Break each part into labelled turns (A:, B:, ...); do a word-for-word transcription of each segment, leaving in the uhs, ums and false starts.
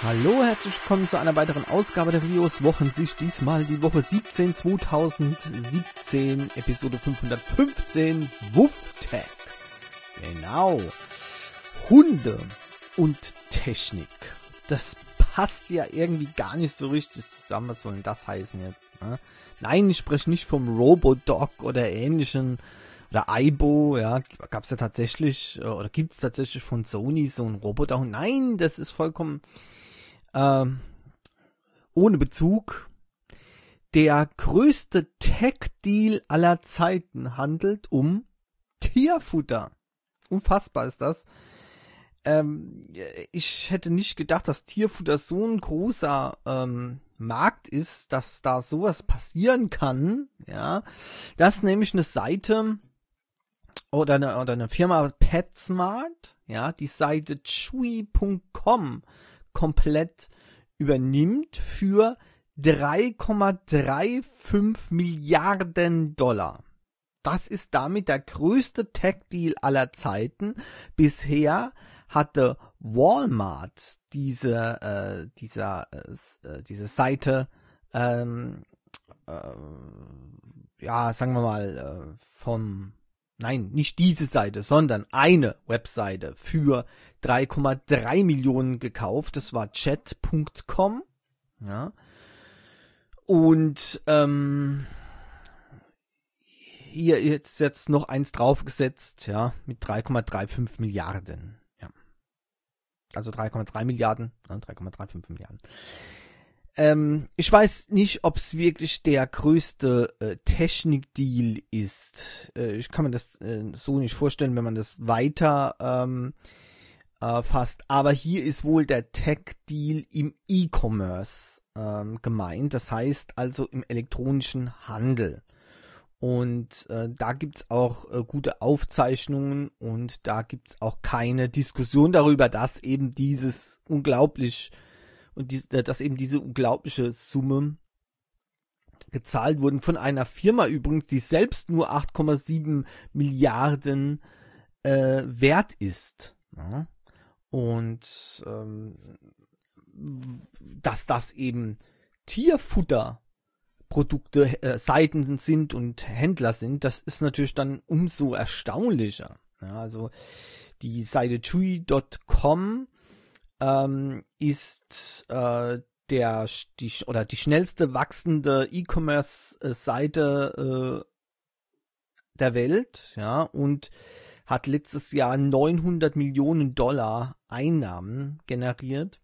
A: Hallo, herzlich willkommen zu einer weiteren Ausgabe der Videos Wochensicht. Diesmal die Woche siebzehn zweitausendsiebzehn, Episode fünfhundertfünfzehn, WuffTech. Genau. Hunde und Technik. Das passt ja irgendwie gar nicht so richtig zusammen. Was soll denn das heißen jetzt? Ne? Nein, ich spreche nicht vom Robodog oder ähnlichen. Oder Aibo, ja, gab es ja tatsächlich, oder gibt es tatsächlich von Sony so einen Roboter? Nein, das ist vollkommen ähm, ohne Bezug. Der größte Tech-Deal aller Zeiten handelt um Tierfutter. Unfassbar ist das. Ähm, ich hätte nicht gedacht, dass Tierfutter so ein großer ähm, Markt ist, dass da sowas passieren kann. Ja, das ist nämlich eine Seite oder eine, oder eine Firma PetSmart, ja, die Seite chewy punkt com komplett übernimmt für drei Komma fünfunddreißig Milliarden Dollar. Das ist damit der größte Tech-Deal aller Zeiten. Bisher hatte Walmart diese, äh, dieser, äh, diese Seite, ähm, äh, ja, sagen wir mal, äh, vom Nein, nicht diese Seite, sondern eine Webseite für drei Komma drei Millionen gekauft. Das war chat punkt com. Ja. Und ähm, hier jetzt jetzt noch eins draufgesetzt, ja, mit drei Komma fünfunddreißig Milliarden. Ja. Also drei Komma drei Milliarden, ne, drei Komma fünfunddreißig Milliarden. Ähm, ich weiß nicht, ob es wirklich der größte äh, Technik-Deal ist. Äh, ich kann mir das äh, so nicht vorstellen, wenn man das weiter ähm, äh, fasst. Aber hier ist wohl der Tech-Deal im E-Commerce ähm, gemeint. Das heißt also im elektronischen Handel. Und äh, da gibt's auch äh, gute Aufzeichnungen und da gibt's auch keine Diskussion darüber, dass eben dieses unglaublich und die, dass eben diese unglaubliche Summe gezahlt wurden von einer Firma übrigens, die selbst nur acht Komma sieben Milliarden äh, wert ist. Ja? Und ähm, dass das eben Tierfutterprodukte, äh, Seiten sind und Händler sind, das ist natürlich dann umso erstaunlicher. Ja, also die Seite chewy punkt com Ähm, ist äh, der die oder die schnellste wachsende E-Commerce-Seite äh, der Welt, ja, und hat letztes Jahr neunhundert Millionen Dollar Einnahmen generiert.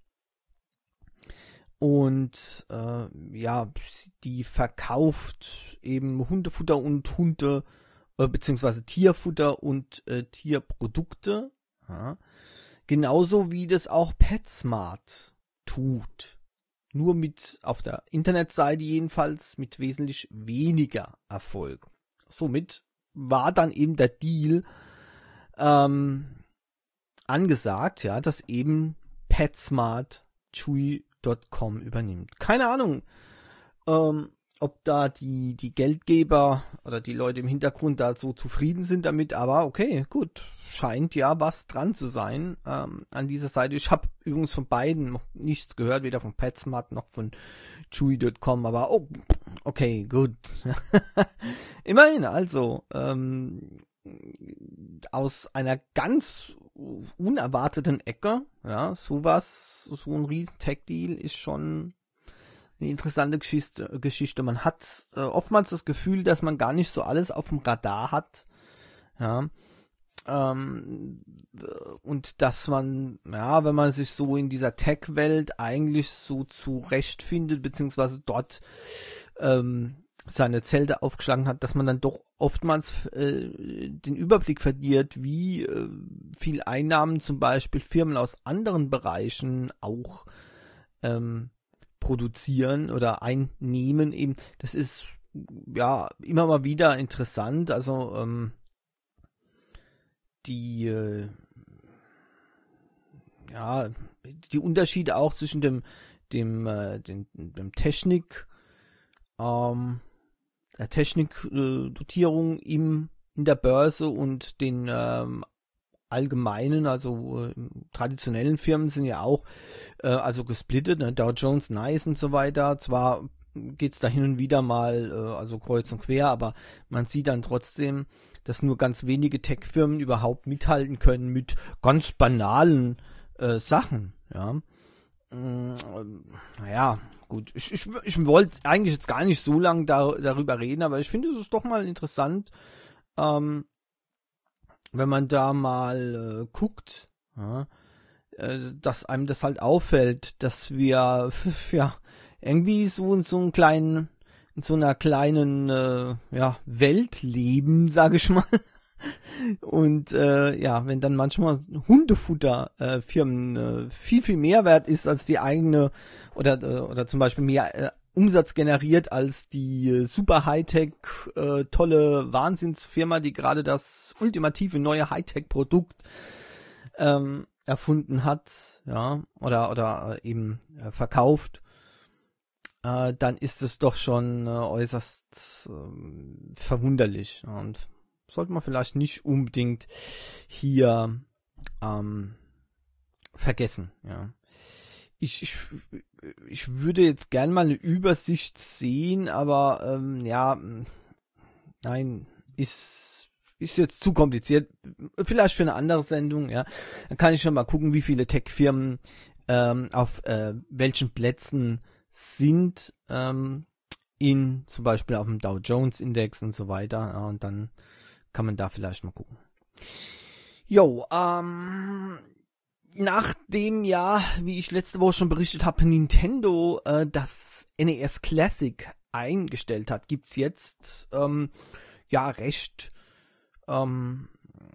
A: Und äh, ja, die verkauft eben Hundefutter und Hunde äh, beziehungsweise Tierfutter und äh, Tierprodukte, ja. Genauso wie das auch PetSmart tut. Nur mit, auf der Internetseite jedenfalls, mit wesentlich weniger Erfolg. Somit war dann eben der Deal ähm, angesagt, ja, dass eben PetSmart chewy punkt com übernimmt. Keine Ahnung, ähm, ob da die, die Geldgeber oder die Leute im Hintergrund da so zufrieden sind damit, aber okay, gut, scheint ja was dran zu sein ähm, an dieser Seite. Ich habe übrigens von beiden noch nichts gehört, weder von PetSmart noch von chewy punkt com, aber oh, okay, gut. Immerhin, also, ähm, aus einer ganz unerwarteten Ecke, ja, sowas, so ein riesen Tech-Deal ist schon eine interessante Geschichte. Geschichte. Man hat äh, oftmals das Gefühl, dass man gar nicht so alles auf dem Radar hat. Ja. Ähm, und dass man, ja, wenn man sich so in dieser Tech-Welt eigentlich so zurechtfindet, beziehungsweise dort ähm, seine Zelte aufgeschlagen hat, dass man dann doch oftmals äh, den Überblick verliert, wie äh, viel Einnahmen zum Beispiel Firmen aus anderen Bereichen auch ähm, produzieren oder einnehmen eben. Das ist ja immer mal wieder interessant. Also ähm, die äh, ja die Unterschiede auch zwischen dem dem äh, dem, dem Technik ähm, der Technikdotierung äh, im in der Börse und den ähm, allgemeinen, also äh, traditionellen Firmen sind ja auch äh, also gesplittet, ne? Dow Jones, Nice und so weiter. Zwar geht's da hin und wieder mal äh, also kreuz und quer, aber man sieht dann trotzdem, dass nur ganz wenige Tech-Firmen überhaupt mithalten können mit ganz banalen äh, Sachen, ja. Ähm, naja, gut. Ich, ich, ich wollte eigentlich jetzt gar nicht so lange da, darüber reden, aber ich finde es ist doch mal interessant, ähm, wenn man da mal äh, guckt, ja, äh, dass einem das halt auffällt, dass wir ja irgendwie so in so einem kleinen, in so einer kleinen äh, ja, Welt leben, sage ich mal. Und äh, ja, wenn dann manchmal Hundefutterfirmen äh, äh, viel, viel mehr wert ist als die eigene oder äh, oder zum Beispiel mehr äh, Umsatz generiert als die äh, super Hightech äh, tolle Wahnsinnsfirma, die gerade das ultimative neue Hightech-Produkt ähm, erfunden hat, ja, oder oder äh, eben äh, verkauft, äh, dann ist es doch schon äh, äußerst äh, verwunderlich, ja, und sollte man vielleicht nicht unbedingt hier ähm, vergessen, ja. Ich, ich, ich würde jetzt gern mal eine Übersicht sehen, aber ähm, ja, nein, ist, ist jetzt zu kompliziert. Vielleicht für eine andere Sendung, ja. Dann kann ich schon mal gucken, wie viele Tech-Firmen ähm, auf äh, welchen Plätzen sind ähm, in zum Beispiel auf dem Dow Jones Index und so weiter. Ja, und dann kann man da vielleicht mal gucken. Jo, ähm, nachdem ja, wie ich letzte Woche schon berichtet habe, Nintendo äh, das N E S Classic eingestellt hat, gibt's jetzt ähm, ja recht ähm,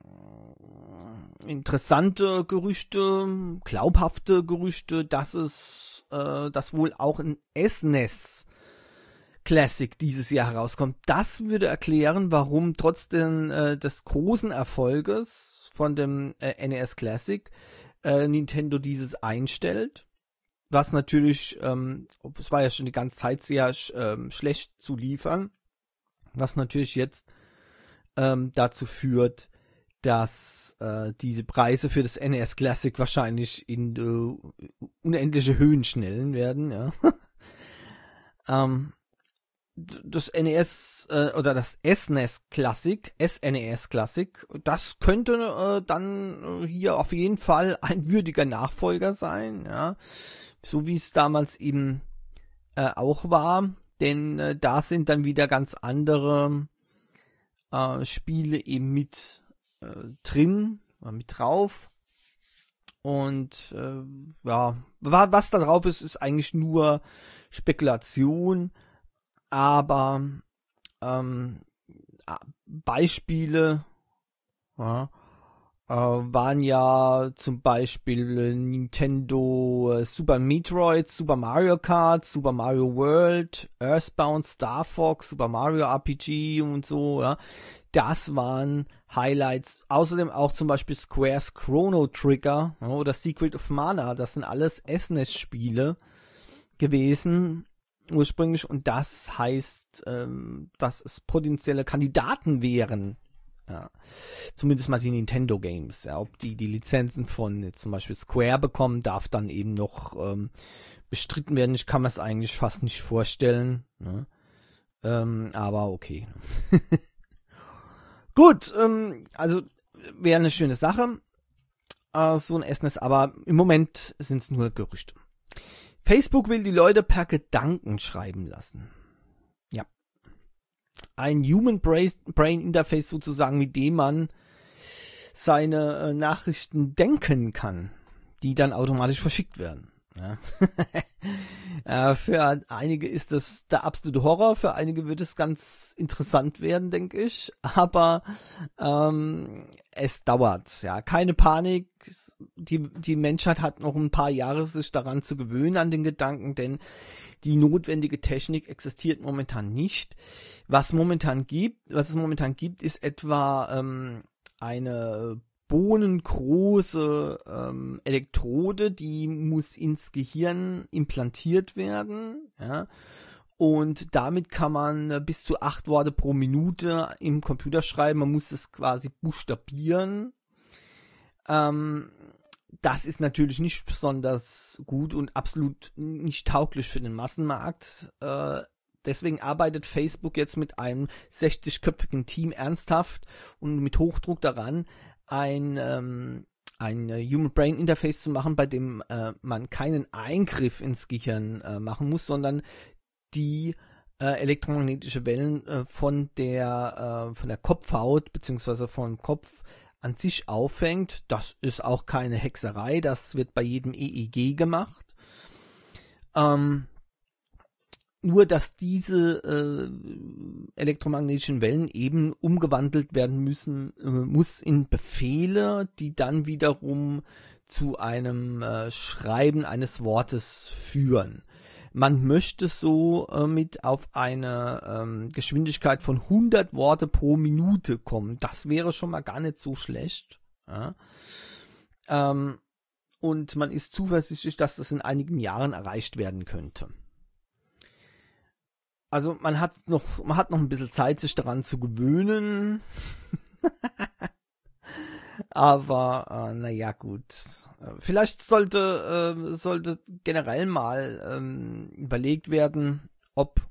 A: interessante Gerüchte, glaubhafte Gerüchte, dass es, äh, dass wohl auch ein S N E S Classic dieses Jahr herauskommt. Das würde erklären, warum trotz den, äh, des großen Erfolges von dem äh, N E S Classic äh, Nintendo dieses einstellt. Was natürlich, ähm, es war ja schon die ganze Zeit sehr ähm, schlecht zu liefern, was natürlich jetzt ähm, dazu führt, dass äh, diese Preise für das N E S Classic wahrscheinlich in äh, unendliche Höhen schnellen werden, ja. ähm, das N E S äh, oder das S N E S Classic, S N E S Classic, das könnte äh, dann äh, hier auf jeden Fall ein würdiger Nachfolger sein, ja, so wie es damals eben äh, auch war, denn äh, da sind dann wieder ganz andere äh, Spiele eben mit äh, drin, äh, mit drauf, und äh, ja, was da drauf ist, ist eigentlich nur Spekulation. Aber ähm, Beispiele ja, äh, waren ja zum Beispiel Nintendo äh, Super Metroid, Super Mario Kart, Super Mario World, Earthbound, Star Fox, Super Mario R P G und so. Ja. Das waren Highlights. Außerdem auch zum Beispiel Squares Chrono Trigger ja, oder Secret of Mana. Das sind alles S N E S-Spiele gewesen ursprünglich, und das heißt, ähm, dass es potenzielle Kandidaten wären, ja, zumindest mal die Nintendo Games, ja, ob die die Lizenzen von jetzt zum Beispiel Square bekommen, darf dann eben noch ähm, bestritten werden. Ich kann mir es eigentlich fast nicht vorstellen, ne? ähm, aber okay. Gut, ähm, also wäre eine schöne Sache, äh, so ein S N E S, aber im Moment sind es nur Gerüchte. Facebook will die Leute per Gedanken schreiben lassen. Ja. Ein Human Brain Interface sozusagen, mit dem man seine äh, Nachrichten denken kann, die dann automatisch verschickt werden. Ja. äh, für einige ist das der absolute Horror, für einige wird es ganz interessant werden, denke ich. Aber ähm, es dauert, ja, keine Panik. Die, die Menschheit hat noch ein paar Jahre, sich daran zu gewöhnen, an den Gedanken, denn die notwendige Technik existiert momentan nicht. Was momentan gibt, was es momentan gibt, ist etwa ähm, eine bohnengroße ähm, Elektrode, die muss ins Gehirn implantiert werden, ja, und damit kann man bis zu acht Worte pro Minute im Computer schreiben. Man muss es quasi buchstabieren, Ähm, das ist natürlich nicht besonders gut und absolut nicht tauglich für den Massenmarkt. Äh, deswegen arbeitet Facebook jetzt mit einem sechzigköpfigen Team ernsthaft und mit Hochdruck daran, ein, ähm, ein Human-Brain-Interface zu machen, bei dem äh, man keinen Eingriff ins Gehirn äh, machen muss, sondern die äh, elektromagnetische Wellen äh, von der äh, von der Kopfhaut beziehungsweise vom Kopf an sich auffängt. Das ist auch keine Hexerei, das wird bei jedem E E G gemacht. Ähm, nur, dass diese äh, elektromagnetischen Wellen eben umgewandelt werden müssen, äh, muss in Befehle, die dann wiederum zu einem äh, Schreiben eines Wortes führen. Man möchte so äh, mit auf eine ähm, Geschwindigkeit von hundert Worte pro Minute kommen. Das wäre schon mal gar nicht so schlecht. Ja. Ähm, und man ist zuversichtlich, dass das in einigen Jahren erreicht werden könnte. Also man hat noch, man hat noch ein bisschen Zeit, sich daran zu gewöhnen. Aber äh, naja, gut. Vielleicht sollte, äh, sollte generell mal ähm, überlegt werden, ob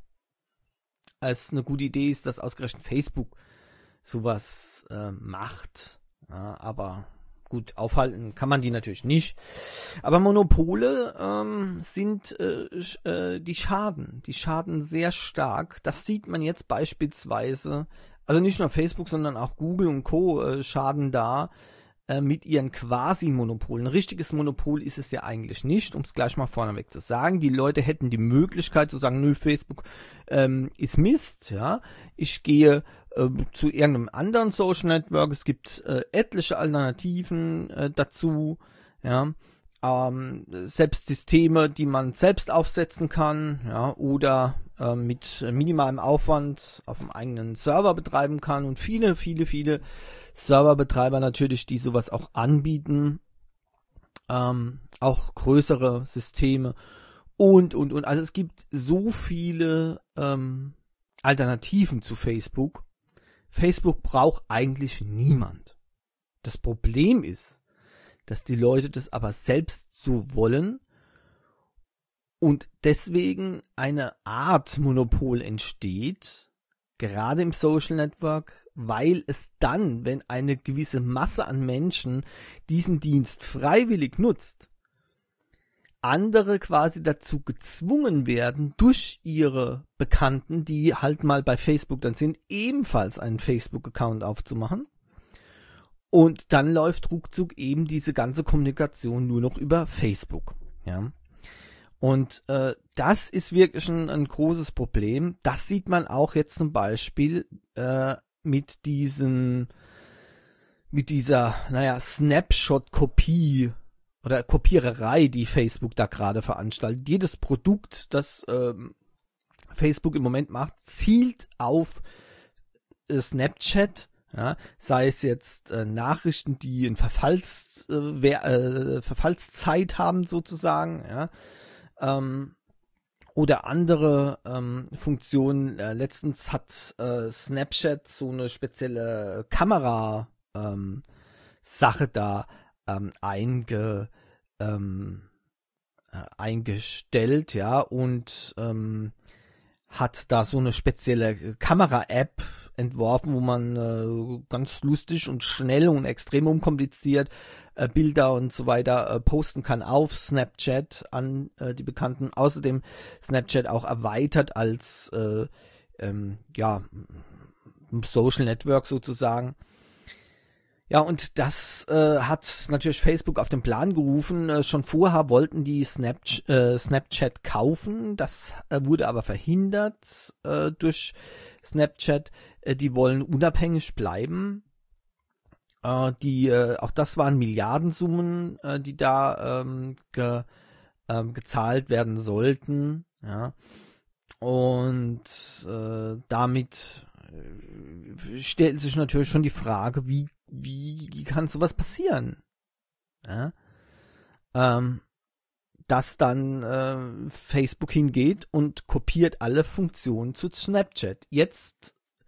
A: es eine gute Idee ist, dass ausgerechnet Facebook sowas äh, macht. Ja, aber gut, aufhalten kann man die natürlich nicht. Aber Monopole ähm, sind, äh, äh, die schaden. Die schaden sehr stark. Das sieht man jetzt beispielsweise. Also nicht nur Facebook, sondern auch Google und Co. Äh, schaden da äh, mit ihren Quasi-Monopolen. Ein richtiges Monopol ist es ja eigentlich nicht, um es gleich mal vorneweg zu sagen. Die Leute hätten die Möglichkeit zu sagen, nö, Facebook ähm, ist Mist. Ja, ich gehe äh, zu irgendeinem anderen Social Network. Es gibt äh, etliche Alternativen äh, dazu. Ja. Ähm, selbst Systeme, die man selbst aufsetzen kann, ja, oder äh, mit minimalem Aufwand auf dem eigenen Server betreiben kann und viele, viele, viele Serverbetreiber natürlich, die sowas auch anbieten, ähm, auch größere Systeme und, und, und. Also es gibt so viele ähm, Alternativen zu Facebook. Facebook braucht eigentlich niemand. Das Problem ist, dass die Leute das aber selbst so wollen und deswegen eine Art Monopol entsteht, gerade im Social Network, weil es dann, wenn eine gewisse Masse an Menschen diesen Dienst freiwillig nutzt, andere quasi dazu gezwungen werden, durch ihre Bekannten, die halt mal bei Facebook dann sind, ebenfalls einen Facebook-Account aufzumachen. Und dann läuft ruckzuck eben diese ganze Kommunikation nur noch über Facebook. Ja. Und äh, das ist wirklich ein, ein großes Problem. Das sieht man auch jetzt zum Beispiel äh, mit diesen, mit dieser, naja, Snapshot-Kopie oder Kopiererei, die Facebook da gerade veranstaltet. Jedes Produkt, das ähm, Facebook im Moment macht, zielt auf äh, Snapchat. Ja, sei es jetzt äh, Nachrichten, die eine Verfalls, äh, wer, äh, Verfallszeit haben sozusagen, ja, ähm, oder andere ähm, Funktionen. Äh, letztens hat äh, Snapchat so eine spezielle Kamera ähm, Sache da ähm, einge, ähm, äh, eingestellt, ja, und ähm, hat da so eine spezielle Kamera-App entworfen, wo man äh, ganz lustig und schnell und extrem unkompliziert äh, Bilder und so weiter äh, posten kann auf Snapchat an äh, die Bekannten. Außerdem Snapchat auch erweitert als äh, ähm, ja Social Network sozusagen. Ja, und das äh, hat natürlich Facebook auf den Plan gerufen. Äh, schon vorher wollten die Snapch- äh, Snapchat kaufen. Das äh, wurde aber verhindert äh, durch Snapchat. Äh, die wollen unabhängig bleiben. Äh, die, äh, auch das waren Milliardensummen, äh, die da ähm, ge, äh, gezahlt werden sollten. Ja. Und äh, damit äh, stellt sich natürlich schon die Frage, wie Wie kann sowas passieren? Ja? Ähm, dass dann äh, Facebook hingeht und kopiert alle Funktionen zu Snapchat. Jetzt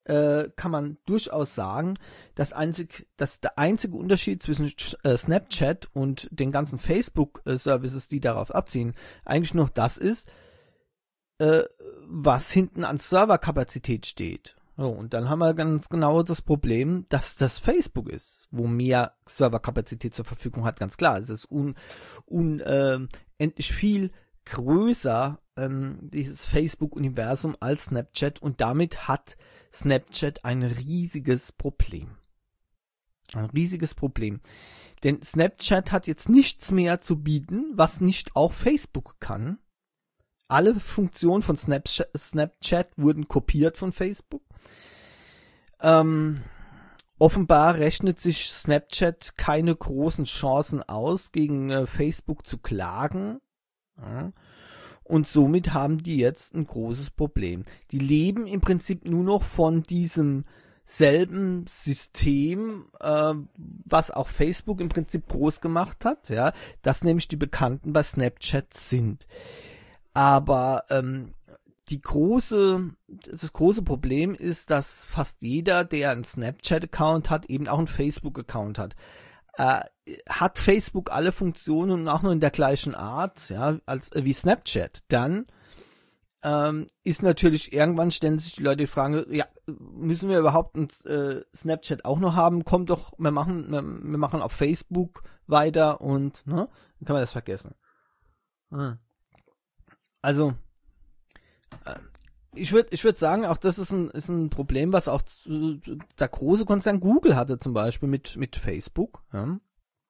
A: äh, kann man durchaus sagen, dass, einzig, dass der einzige Unterschied zwischen äh, Snapchat und den ganzen Facebook-Services, die darauf abziehen, eigentlich noch das ist, äh, was hinten an Serverkapazität steht. So, und dann haben wir ganz genau das Problem, dass das Facebook ist, wo mehr Serverkapazität zur Verfügung hat, ganz klar. Es ist un, un, äh, endlich viel größer, ähm, dieses Facebook-Universum als Snapchat, und damit hat Snapchat ein riesiges Problem. Ein riesiges Problem. Denn Snapchat hat jetzt nichts mehr zu bieten, was nicht auch Facebook kann. Alle Funktionen von Snapchat, Snapchat wurden kopiert von Facebook. Ähm, offenbar rechnet sich Snapchat keine großen Chancen aus, gegen äh, Facebook zu klagen. Ja. Und somit haben die jetzt ein großes Problem. Die leben im Prinzip nur noch von diesem selben System, äh, was auch Facebook im Prinzip groß gemacht hat, ja, dass nämlich die Bekannten bei Snapchat sind. Aber ähm, die große, das große Problem ist, dass fast jeder, der einen Snapchat-Account hat, eben auch einen Facebook-Account hat. Äh, hat Facebook alle Funktionen und auch nur in der gleichen Art, ja, als äh, wie Snapchat, dann ähm, ist natürlich irgendwann, stellen sich die Leute die Frage, ja, müssen wir überhaupt ein äh, Snapchat auch noch haben? Kommt doch, wir machen, wir, wir machen auf Facebook weiter und, ne, dann kann man das vergessen. Hm. Also, äh, ich würde ich würde sagen, auch das ist ein, ist ein Problem, was auch zu, der große Konzern Google hatte, zum Beispiel mit, mit Facebook. Ja.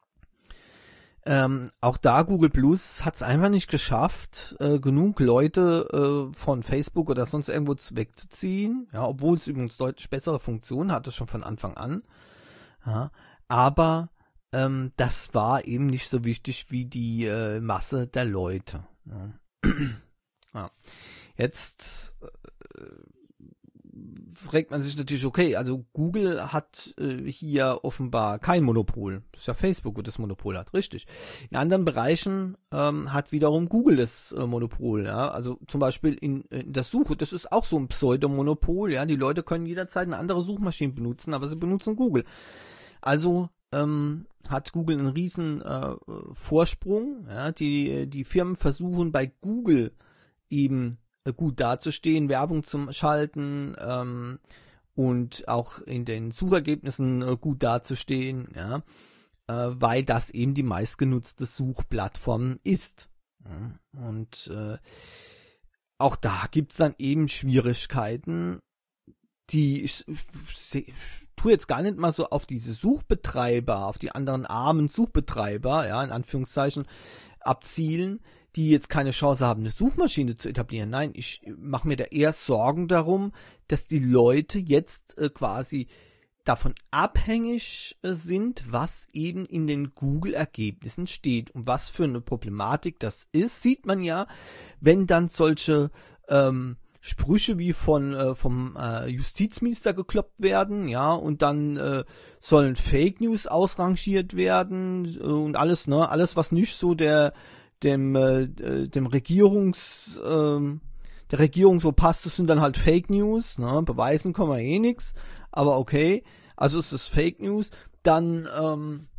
A: Ähm, auch da Google Plus hat es einfach nicht geschafft, äh, genug Leute äh, von Facebook oder sonst irgendwo wegzuziehen, ja, obwohl es übrigens deutlich bessere Funktionen hatte, schon von Anfang an. Ja. Aber ähm, das war eben nicht so wichtig wie die äh, Masse der Leute. Ja. Ja. Jetzt äh, fragt man sich natürlich, okay, also Google hat äh, hier offenbar kein Monopol. Das ist ja Facebook, wo das Monopol hat, richtig. In anderen Bereichen ähm, hat wiederum Google das äh, Monopol, ja. Also zum Beispiel in, in der Suche, das ist auch so ein Pseudomonopol, ja. Die Leute können jederzeit eine andere Suchmaschine benutzen, aber sie benutzen Google. Also ähm, hat Google einen riesen äh, Vorsprung, ja. Die, die Firmen versuchen bei Google eben gut dazustehen, Werbung zum Schalten ähm, und auch in den Suchergebnissen äh, gut dazustehen, ja, äh, weil das eben die meistgenutzte Suchplattform ist. Ja. Und äh, auch da gibt's dann eben Schwierigkeiten, die ich, ich, ich tue jetzt gar nicht mal so auf diese Suchbetreiber, auf die anderen armen Suchbetreiber, ja, in Anführungszeichen, abzielen, die jetzt keine Chance haben, eine Suchmaschine zu etablieren. Nein, ich mache mir da eher Sorgen darum, dass die Leute jetzt äh, quasi davon abhängig äh, sind, was eben in den Google-Ergebnissen steht. Und was für eine Problematik das ist, sieht man ja, wenn dann solche ähm, Sprüche wie von äh, vom äh, Justizminister gekloppt werden, ja, und dann äh, sollen Fake News ausrangiert werden äh, und alles, ne, alles, was nicht so der dem äh, dem Regierungs äh, der Regierung so passt, das sind dann halt Fake News, ne? Beweisen kann man eh nix, aber okay, also es ist Fake News, dann ähm,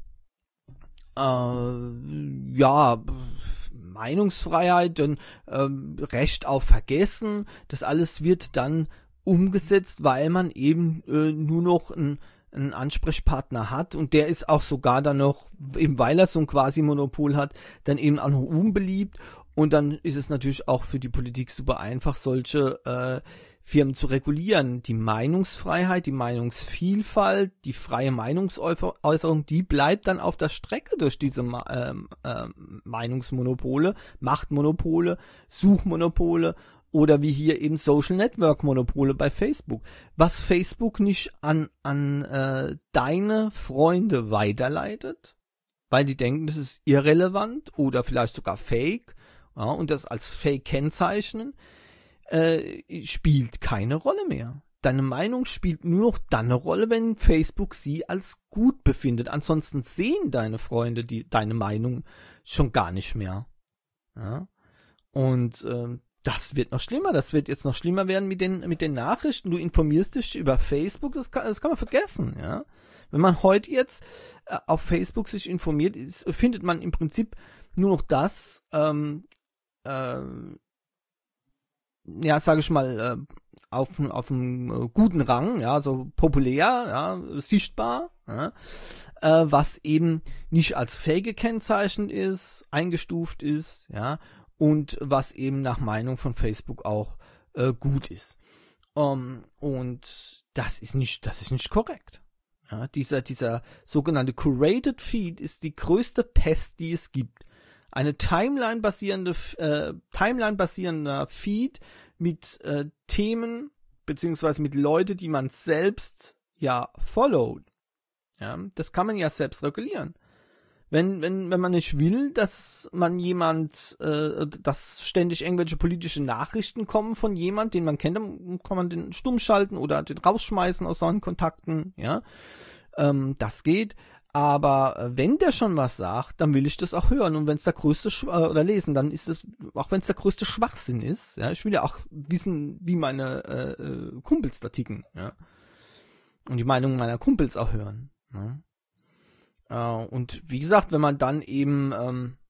A: äh, ja, Meinungsfreiheit, dann ähm, Recht auf Vergessen, das alles wird dann umgesetzt, weil man eben äh, nur noch ein einen Ansprechpartner hat, und der ist auch sogar dann noch, eben weil er so ein quasi Monopol hat, dann eben auch noch unbeliebt, und dann ist es natürlich auch für die Politik super einfach, solche äh, Firmen zu regulieren. Die Meinungsfreiheit, die Meinungsvielfalt, die freie Meinungsäußerung, die bleibt dann auf der Strecke durch diese äh, äh, Meinungsmonopole, Machtmonopole, Suchmonopole, oder wie hier eben Social Network Monopole bei Facebook. Was Facebook nicht an, an äh, deine Freunde weiterleitet, weil die denken, das ist irrelevant oder vielleicht sogar fake, ja, und das als Fake kennzeichnen, äh, spielt keine Rolle mehr. Deine Meinung spielt nur noch dann eine Rolle, wenn Facebook sie als gut befindet. Ansonsten sehen deine Freunde die, deine Meinung schon gar nicht mehr. Ja. Und äh, das wird noch schlimmer. Das wird jetzt noch schlimmer werden mit den, mit den Nachrichten. Du informierst dich über Facebook, das kann, das kann man vergessen, ja. Wenn man heute jetzt äh, auf Facebook sich informiert, ist, findet man im Prinzip nur noch das, ähm, äh, ja, sage ich mal, äh, auf, auf einem äh, guten Rang, ja, so populär, ja, sichtbar, ja, äh, was eben nicht als Fake gekennzeichnet ist, eingestuft ist, ja, und was eben nach Meinung von Facebook auch äh, gut ist. Um, und das ist nicht, das ist nicht korrekt. Ja, dieser, dieser sogenannte Curated Feed ist die größte Pest, die es gibt. Eine Timeline-basierende, äh, Timeline-basierender Feed mit äh, Themen, beziehungsweise mit Leuten, die man selbst ja followt. Ja, das kann man ja selbst regulieren. Wenn, wenn, wenn man nicht will, dass man jemand, äh, dass ständig irgendwelche politische Nachrichten kommen von jemand, den man kennt, dann kann man den stumm schalten oder den rausschmeißen aus seinen Kontakten, ja. Ähm, das geht. Aber wenn der schon was sagt, dann will ich das auch hören. Und wenn es der größte Sch äh, oder lesen, dann ist es, auch wenn es der größte Schwachsinn ist, ja, ich will ja auch wissen, wie meine äh, äh, Kumpels da ticken, ja. Und die Meinung meiner Kumpels auch hören, ja. Uh, und wie gesagt, wenn man dann eben ähm,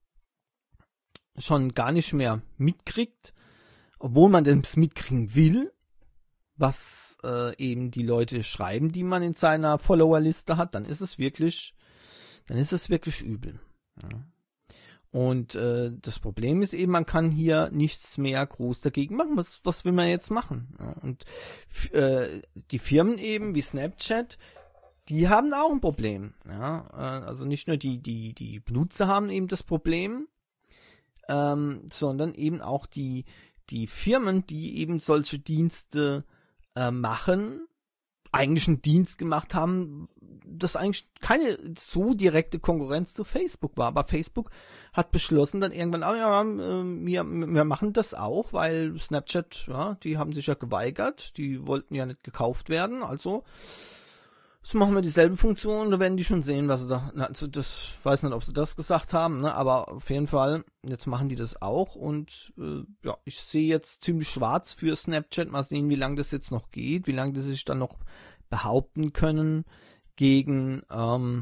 A: schon gar nicht mehr mitkriegt, obwohl man das mitkriegen will, was äh, eben die Leute schreiben, die man in seiner Followerliste hat, dann ist es wirklich, dann ist es wirklich übel. Ja. Und äh, das Problem ist eben, man kann hier nichts mehr groß dagegen machen. Was, was will man jetzt machen? Ja. Und äh, die Firmen eben wie Snapchat, die haben auch ein Problem, ja, also nicht nur die, die, die Benutzer haben eben das Problem, ähm, sondern eben auch die, die Firmen, die eben solche Dienste äh, machen, eigentlich einen Dienst gemacht haben, das eigentlich keine so direkte Konkurrenz zu Facebook war, aber Facebook hat beschlossen dann irgendwann, oh ja, wir, wir machen das auch, weil Snapchat, ja, die haben sich ja geweigert, die wollten ja nicht gekauft werden, also so machen wir dieselbe Funktion, da werden die schon sehen, was sie da, also das, weiß nicht, ob sie das gesagt haben, ne, aber auf jeden Fall, jetzt machen die das auch und äh, ja, ich sehe jetzt ziemlich schwarz für Snapchat, mal sehen, wie lange das jetzt noch geht, wie lange die sich dann noch behaupten können gegen ähm,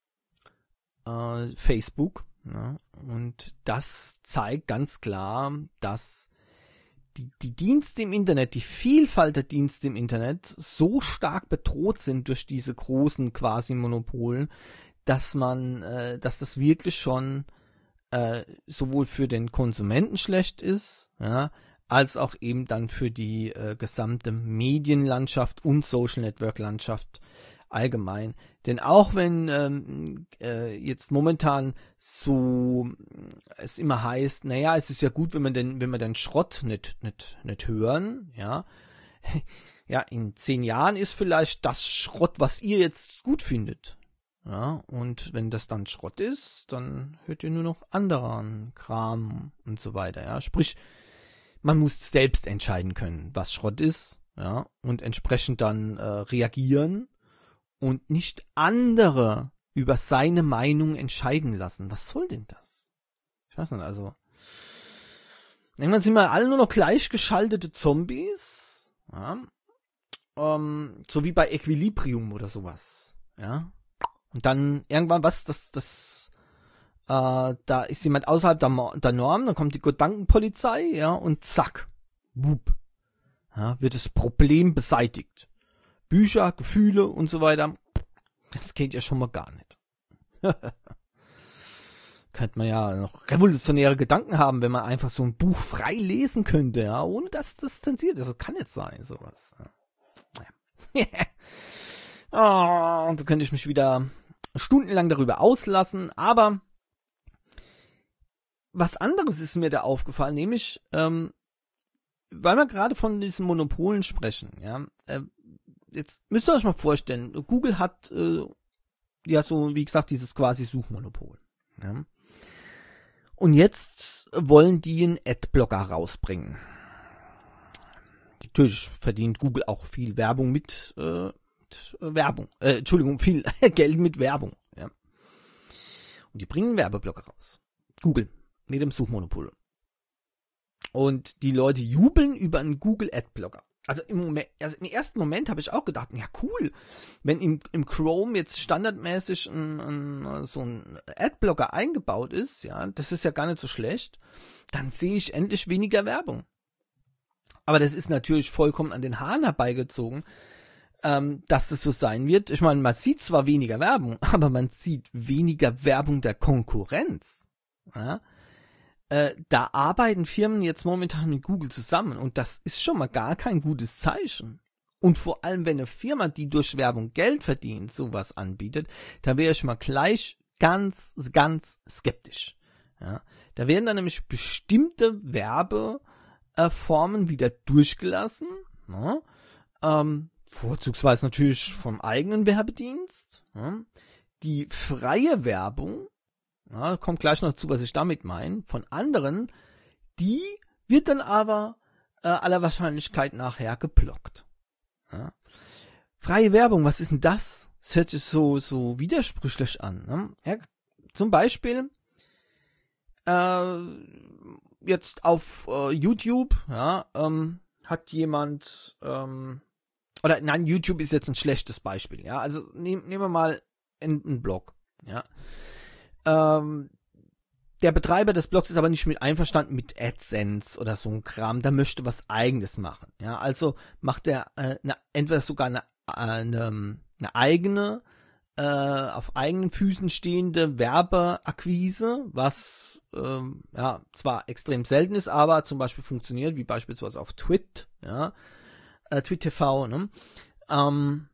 A: äh, Facebook, ne, und das zeigt ganz klar, dass Die, die Dienste im Internet, die Vielfalt der Dienste im Internet so stark bedroht sind durch diese großen Quasi-Monopolen, dass man, äh, dass das wirklich schon äh, sowohl für den Konsumenten schlecht ist, ja, als auch eben dann für die äh, gesamte Medienlandschaft und Social-Network-Landschaft allgemein. Denn auch wenn ähm, äh, jetzt momentan so es immer heißt, naja, es ist ja gut, wenn man den, wenn wir den Schrott nicht, nicht, nicht hören, ja, ja, in zehn Jahren ist vielleicht das Schrott, was ihr jetzt gut findet, ja, und wenn das dann Schrott ist, dann hört ihr nur noch anderen Kram und so weiter, ja, sprich, man muss selbst entscheiden können, was Schrott ist, ja, und entsprechend dann äh, reagieren und nicht andere über seine Meinung entscheiden lassen. Was soll denn das? Ich weiß nicht, also irgendwann sind wir alle nur noch gleichgeschaltete Zombies, ja, ähm, so wie bei Equilibrium oder sowas, ja, und dann irgendwann was, das, das, äh, da ist jemand außerhalb der, der Norm, dann kommt die Gedankenpolizei, ja, und zack, wupp, ja, wird das Problem beseitigt. Bücher, Gefühle und so weiter, das geht ja schon mal gar nicht. Könnte man ja noch revolutionäre Gedanken haben, wenn man einfach so ein Buch frei lesen könnte, ja, ohne dass das zensiert ist. Das kann nicht sein, sowas. Ja. Oh, und da könnte ich mich wieder stundenlang darüber auslassen, aber was anderes ist mir da aufgefallen, nämlich, ähm, weil wir gerade von diesen Monopolen sprechen, ja, äh, jetzt müsst ihr euch mal vorstellen, Google hat äh, ja so, wie gesagt, dieses quasi Suchmonopol. Ja. Und jetzt wollen die einen Adblocker rausbringen. Natürlich verdient Google auch viel Werbung mit, äh, mit äh, Werbung. Äh, Entschuldigung, viel Geld mit Werbung. Ja. Und die bringen einen Werbeblocker raus. Google, mit dem Suchmonopol. Und die Leute jubeln über einen Google Adblocker. Also im Moment, also im ersten Moment habe ich auch gedacht, ja cool, wenn im, im Chrome jetzt standardmäßig ein, ein, so ein Adblocker eingebaut ist, ja, das ist ja gar nicht so schlecht, dann sehe ich endlich weniger Werbung. Aber das ist natürlich vollkommen an den Haaren herbeigezogen, ähm, dass es so sein wird. Ich meine, man sieht zwar weniger Werbung, aber man sieht weniger Werbung der Konkurrenz. Ja? Äh, da arbeiten Firmen jetzt momentan mit Google zusammen und das ist schon mal gar kein gutes Zeichen. Und vor allem, wenn eine Firma, die durch Werbung Geld verdient, sowas anbietet, da wäre ich mal gleich ganz, ganz skeptisch. Ja? Da werden dann nämlich bestimmte Werbeformen wieder durchgelassen, ne? ähm, vorzugsweise natürlich vom eigenen Werbedienst. Ne? Die freie Werbung, ja, kommt gleich noch zu, was ich damit meine, von anderen, die wird dann aber äh, aller Wahrscheinlichkeit nachher geblockt. Ja. Freie Werbung, was ist denn das? Das hört sich so, so widersprüchlich an. Ne? Ja, zum Beispiel äh, jetzt auf äh, YouTube, ja, ähm, hat jemand, ähm, oder nein, YouTube ist jetzt ein schlechtes Beispiel. Ja, also nehm, nehmen wir mal einen, einen Blog. Ja. Ähm, der Betreiber des Blogs ist aber nicht mit einverstanden mit AdSense oder so ein Kram, der möchte was Eigenes machen. Ja, also macht er äh, ne, entweder sogar eine, eine, eine eigene, äh, auf eigenen Füßen stehende Werbeakquise, was ähm, ja zwar extrem selten ist, aber zum Beispiel funktioniert, wie beispielsweise auf Twit, ja, äh, Twit T V, ne? Ähm,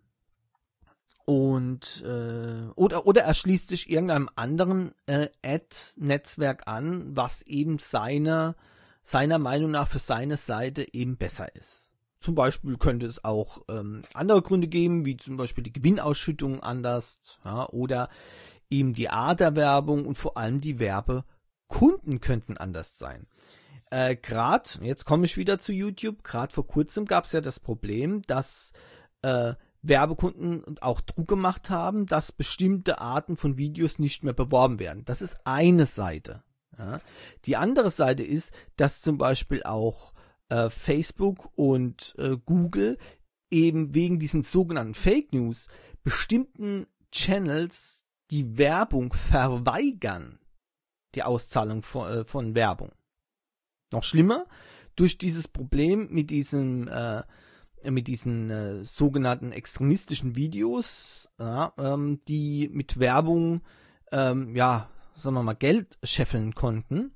A: Und äh, oder oder er schließt sich irgendeinem anderen äh, Ad-Netzwerk an, was eben seiner seiner Meinung nach für seine Seite eben besser ist. Zum Beispiel könnte es auch ähm, andere Gründe geben, wie zum Beispiel die Gewinnausschüttung anders, ja, oder eben die Art der Werbung und vor allem die Werbekunden könnten anders sein. Äh, gerade, jetzt komme ich wieder zu YouTube, gerade vor kurzem gab es ja das Problem, dass äh, Werbekunden auch Druck gemacht haben, dass bestimmte Arten von Videos nicht mehr beworben werden. Das ist eine Seite. Ja. Die andere Seite ist, dass zum Beispiel auch äh, Facebook und äh, Google eben wegen diesen sogenannten Fake News bestimmten Channels die Werbung verweigern, die Auszahlung von, äh, von Werbung. Noch schlimmer, durch dieses Problem mit diesem äh, mit diesen äh, sogenannten extremistischen Videos, ja, ähm, die mit Werbung, ähm, ja, sagen wir mal, Geld scheffeln konnten,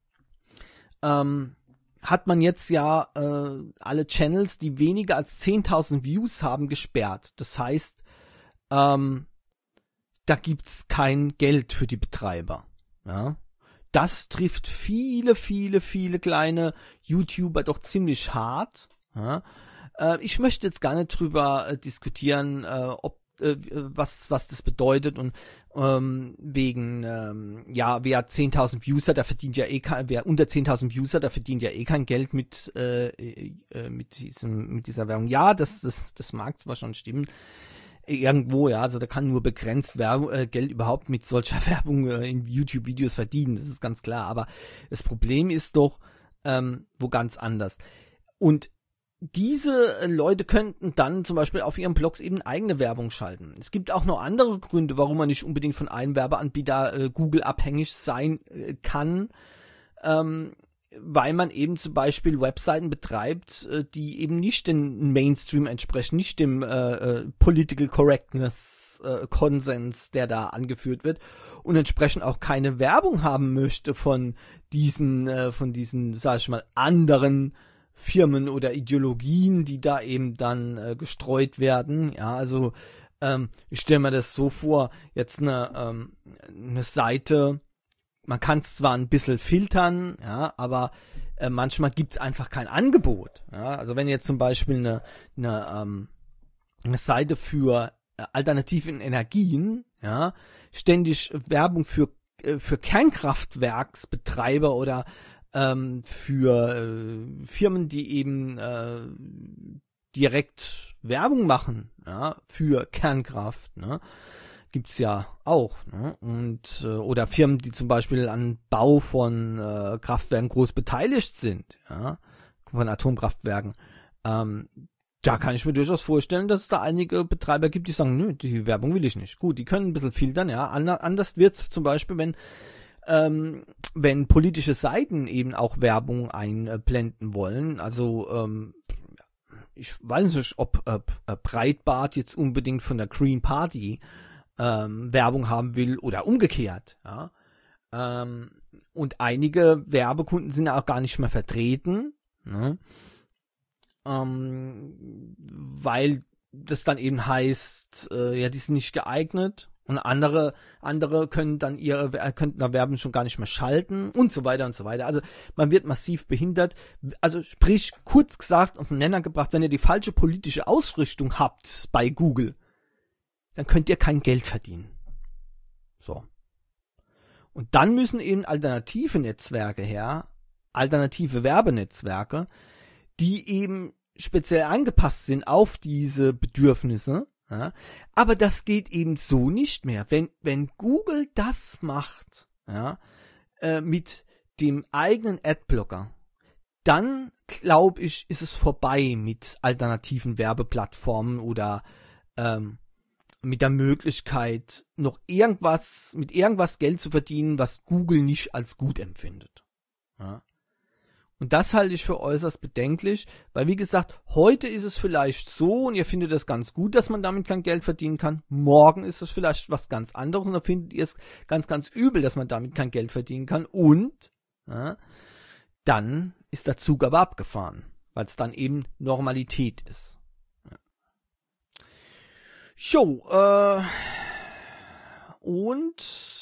A: ähm, hat man jetzt ja äh, alle Channels, die weniger als zehntausend Views haben, gesperrt. Das heißt, ähm, da gibt's kein Geld für die Betreiber. Ja. Das trifft viele, viele, viele kleine YouTuber doch ziemlich hart. Ja. Ich möchte jetzt gar nicht drüber äh, diskutieren, äh, ob äh, was was das bedeutet und ähm, wegen ähm, ja wer zehntausend Views hat, der verdient ja eh kein, wer unter zehntausend Views hat, der verdient ja eh kein Geld mit äh, äh, mit diesem mit dieser Werbung. Ja, das das das mag zwar schon stimmen irgendwo, ja, also da kann nur begrenzt Werbung, äh, Geld überhaupt mit solcher Werbung äh, in YouTube-Videos verdienen, das ist ganz klar. Aber das Problem ist doch ähm, wo ganz anders. Und diese Leute könnten dann zum Beispiel auf ihren Blogs eben eigene Werbung schalten. Es gibt auch noch andere Gründe, warum man nicht unbedingt von einem Werbeanbieter äh, Google abhängig sein äh, kann, ähm, weil man eben zum Beispiel Webseiten betreibt, äh, die eben nicht dem Mainstream entsprechen, nicht dem äh, äh, Political Correctness äh, Konsens, der da angeführt wird und entsprechend auch keine Werbung haben möchte von diesen, äh, von diesen, sag ich mal, anderen Firmen oder Ideologien, die da eben dann äh, gestreut werden. Ja, also ähm, ich stelle mir das so vor, jetzt eine, ähm, eine Seite, man kann es zwar ein bisschen filtern, ja, aber äh, manchmal gibt es einfach kein Angebot. Ja, also wenn jetzt zum Beispiel eine, eine, ähm, eine Seite für äh, alternative Energien, ja, ständig Werbung für, äh, für Kernkraftwerksbetreiber oder Ähm, für äh, Firmen, die eben äh, direkt Werbung machen, ja, für Kernkraft, ne, gibt's ja auch, ne? Und, äh, oder Firmen, die zum Beispiel an Bau von äh, Kraftwerken groß beteiligt sind, ja, von Atomkraftwerken. Ähm, da kann ich mir durchaus vorstellen, dass es da einige Betreiber gibt, die sagen, nö, die Werbung will ich nicht. Gut, die können ein bisschen filtern, ja. Anders wird's zum Beispiel, wenn ähm, wenn politische Seiten eben auch Werbung einblenden wollen. Also ähm, ich weiß nicht, ob äh, Breitbart jetzt unbedingt von der Green Party ähm, Werbung haben will oder umgekehrt, ja. Ähm, und einige Werbekunden sind auch gar nicht mehr vertreten, ne? Ähm, weil das dann eben heißt, äh, ja, die sind nicht geeignet, und andere andere können dann ihre könnten da Werbung schon gar nicht mehr schalten und so weiter und so weiter. Also man wird massiv behindert. Also sprich, kurz gesagt, auf den Nenner gebracht, wenn ihr die falsche politische Ausrichtung habt bei Google, dann könnt ihr kein Geld verdienen. So. Und dann müssen eben alternative Netzwerke her, alternative Werbenetzwerke, die eben speziell angepasst sind auf diese Bedürfnisse, ja. Aber das geht eben so nicht mehr. Wenn, wenn Google das macht, ja, äh, mit dem eigenen Adblocker, dann glaube ich, ist es vorbei mit alternativen Werbeplattformen oder ähm, mit der Möglichkeit, noch irgendwas, mit irgendwas Geld zu verdienen, was Google nicht als gut empfindet. Ja. Und das halte ich für äußerst bedenklich, weil wie gesagt, heute ist es vielleicht so und ihr findet es ganz gut, dass man damit kein Geld verdienen kann. Morgen ist es vielleicht was ganz anderes und dann findet ihr es ganz, ganz übel, dass man damit kein Geld verdienen kann. Und ja, dann ist der Zug aber abgefahren, weil es dann eben Normalität ist. Ja. So, äh, und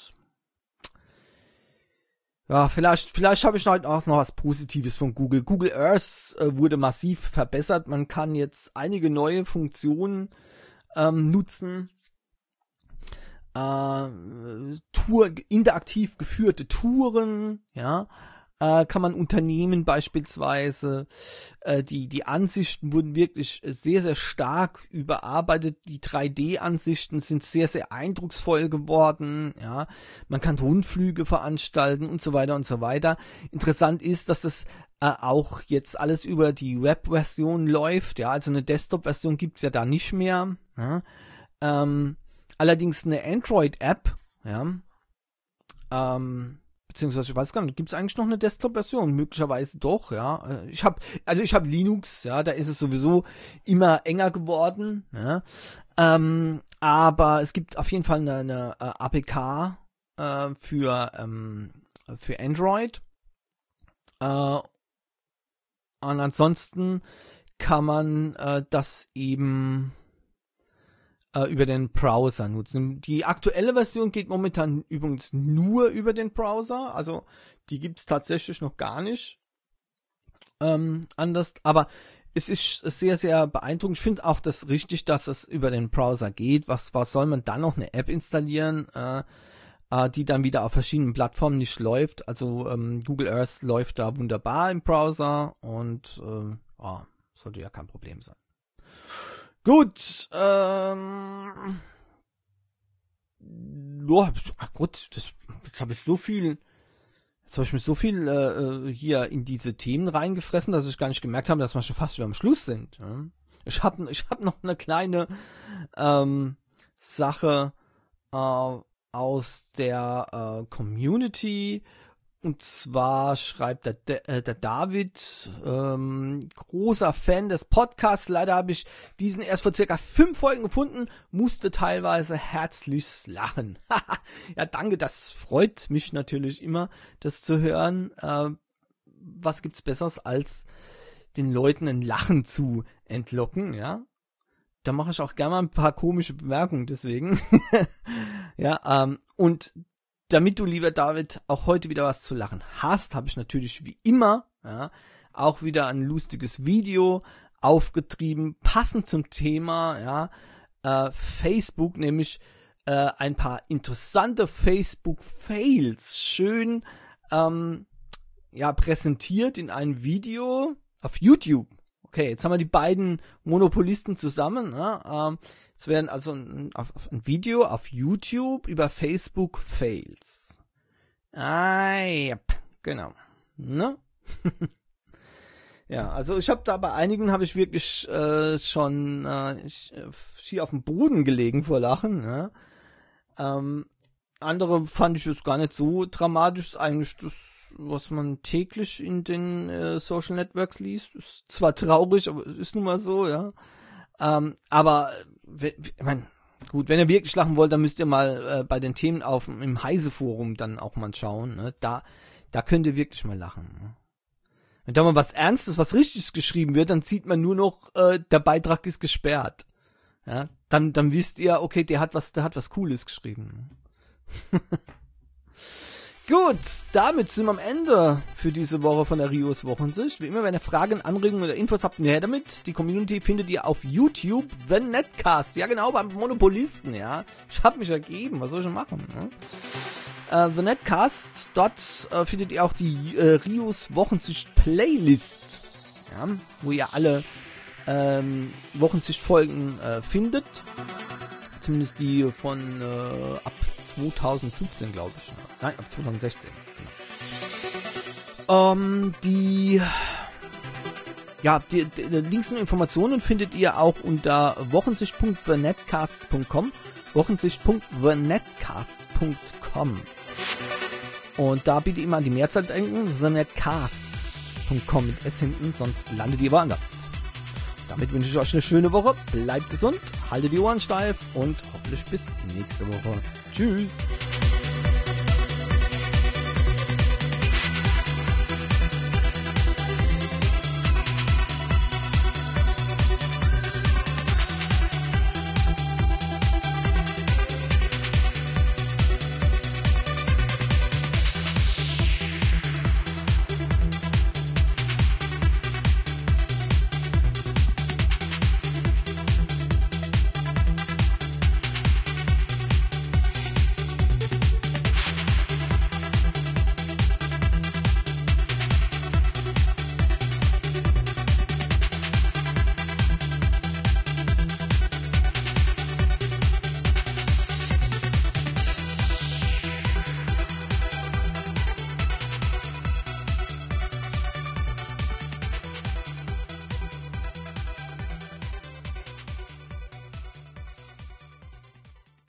A: ja, vielleicht, vielleicht habe ich heute auch noch was Positives von Google. Google Earth äh, wurde massiv verbessert. Man kann jetzt einige neue Funktionen ähm, nutzen. Äh, Tour, interaktiv geführte Touren, ja, äh, kann man Unternehmen beispielsweise, äh, die, die Ansichten wurden wirklich sehr, sehr stark überarbeitet. Die drei D-Ansichten sind sehr, sehr eindrucksvoll geworden, ja. Man kann Rundflüge veranstalten und so weiter und so weiter. Interessant ist, dass das äh, auch jetzt alles über die Web-Version läuft, ja. Also eine Desktop-Version gibt's ja da nicht mehr, ja. Ähm, allerdings eine Android-App, ja, ähm, beziehungsweise ich weiß gar nicht, gibt es eigentlich noch eine Desktop-Version? Möglicherweise doch, ja. Ich habe, also ich habe Linux, ja, da ist es sowieso immer enger geworden, ja. Ähm, aber es gibt auf jeden Fall eine, eine äh, A P K äh, für ähm, für Android. Äh, und ansonsten kann man äh, das eben über den Browser nutzen. Die aktuelle Version geht momentan übrigens nur über den Browser, also die gibt's tatsächlich noch gar nicht ähm, anders, aber es ist sehr, sehr beeindruckend. Ich finde auch das richtig, dass es über den Browser geht. Was, was soll man dann noch eine App installieren, äh, äh, die dann wieder auf verschiedenen Plattformen nicht läuft? Also ähm, Google Earth läuft da wunderbar im Browser und äh, oh, sollte ja kein Problem sein. Gut, ähm, boah, ach Gott, das, jetzt habe ich so viel, jetzt habe ich mich so viel äh, hier in diese Themen reingefressen, dass ich gar nicht gemerkt habe, dass wir schon fast wieder am Schluss sind. Ja? Ich habe ich hab noch eine kleine ähm, Sache äh, aus der äh, Community. Und zwar schreibt der, äh, der David, ähm, großer Fan des Podcasts. Leider habe ich diesen erst vor circa fünf Folgen gefunden, musste teilweise herzlich lachen. Ja, danke, das freut mich natürlich immer, das zu hören. Äh, was gibt's Besseres, als den Leuten ein Lachen zu entlocken, ja? Da mache ich auch gerne mal ein paar komische Bemerkungen deswegen. Ja, ähm, und damit du, lieber David, auch heute wieder was zu lachen hast, habe ich natürlich wie immer ja, auch wieder ein lustiges Video aufgetrieben, passend zum Thema, ja, äh, Facebook, nämlich äh, ein paar interessante Facebook-Fails, schön ähm, ja, präsentiert in einem Video auf YouTube. okay, jetzt haben wir die beiden Monopolisten zusammen. Ne? Ähm, es werden also ein, auf, auf ein Video auf YouTube über Facebook Fails. Ah, ja, genau. Ne? Ja, also ich habe da bei einigen habe ich wirklich äh, schon äh, ich, äh, schier auf dem Boden gelegen vor Lachen. Ne? Ähm, andere fand ich jetzt gar nicht so dramatisch. Ist eigentlich das, was man täglich in den äh, Social Networks liest. Ist zwar traurig, aber es ist nun mal so, ja. Ähm, aber ich mein, gut, wenn ihr wirklich lachen wollt, dann müsst ihr mal äh, bei den Themen auf im Heise-Forum dann auch mal schauen. Ne? Da, da könnt ihr wirklich mal lachen. Ne? Wenn da mal was Ernstes, was Richtiges geschrieben wird, dann sieht man nur noch, äh, der Beitrag ist gesperrt. Ja, dann, dann wisst ihr, okay, der hat was, der hat was Cooles geschrieben. Gut, damit sind wir am Ende für diese Woche von der Rios Wochensicht. Wie immer, wenn ihr Fragen, Anregungen oder Infos habt, her damit. Die Community findet ihr auf YouTube, The Netcast. Ja genau, beim Monopolisten, ja. Ich hab mich ergeben, was soll ich denn machen, ne? Uh, The Netcast, dort uh, findet ihr auch die uh, Rios Wochensicht Playlist, ja, wo ihr alle ähm, Wochensicht-Folgen äh, findet. Zumindest die von äh, ab zwanzig fünfzehn, glaube ich. Nein, ab zwanzig sechzehn. Genau. Ähm, die ja, die, die Links und Informationen findet ihr auch unter wochensicht punkt the netcasts punkt com. wochensicht punkt the netcasts punkt com. Und da bitte immer an die Mehrzahl denken, the netcasts punkt com mit S hinten, sonst landet ihr woanders. Damit wünsche ich euch eine schöne Woche, bleibt gesund, haltet die Ohren steif und hoffentlich bis nächste Woche. Tschüss!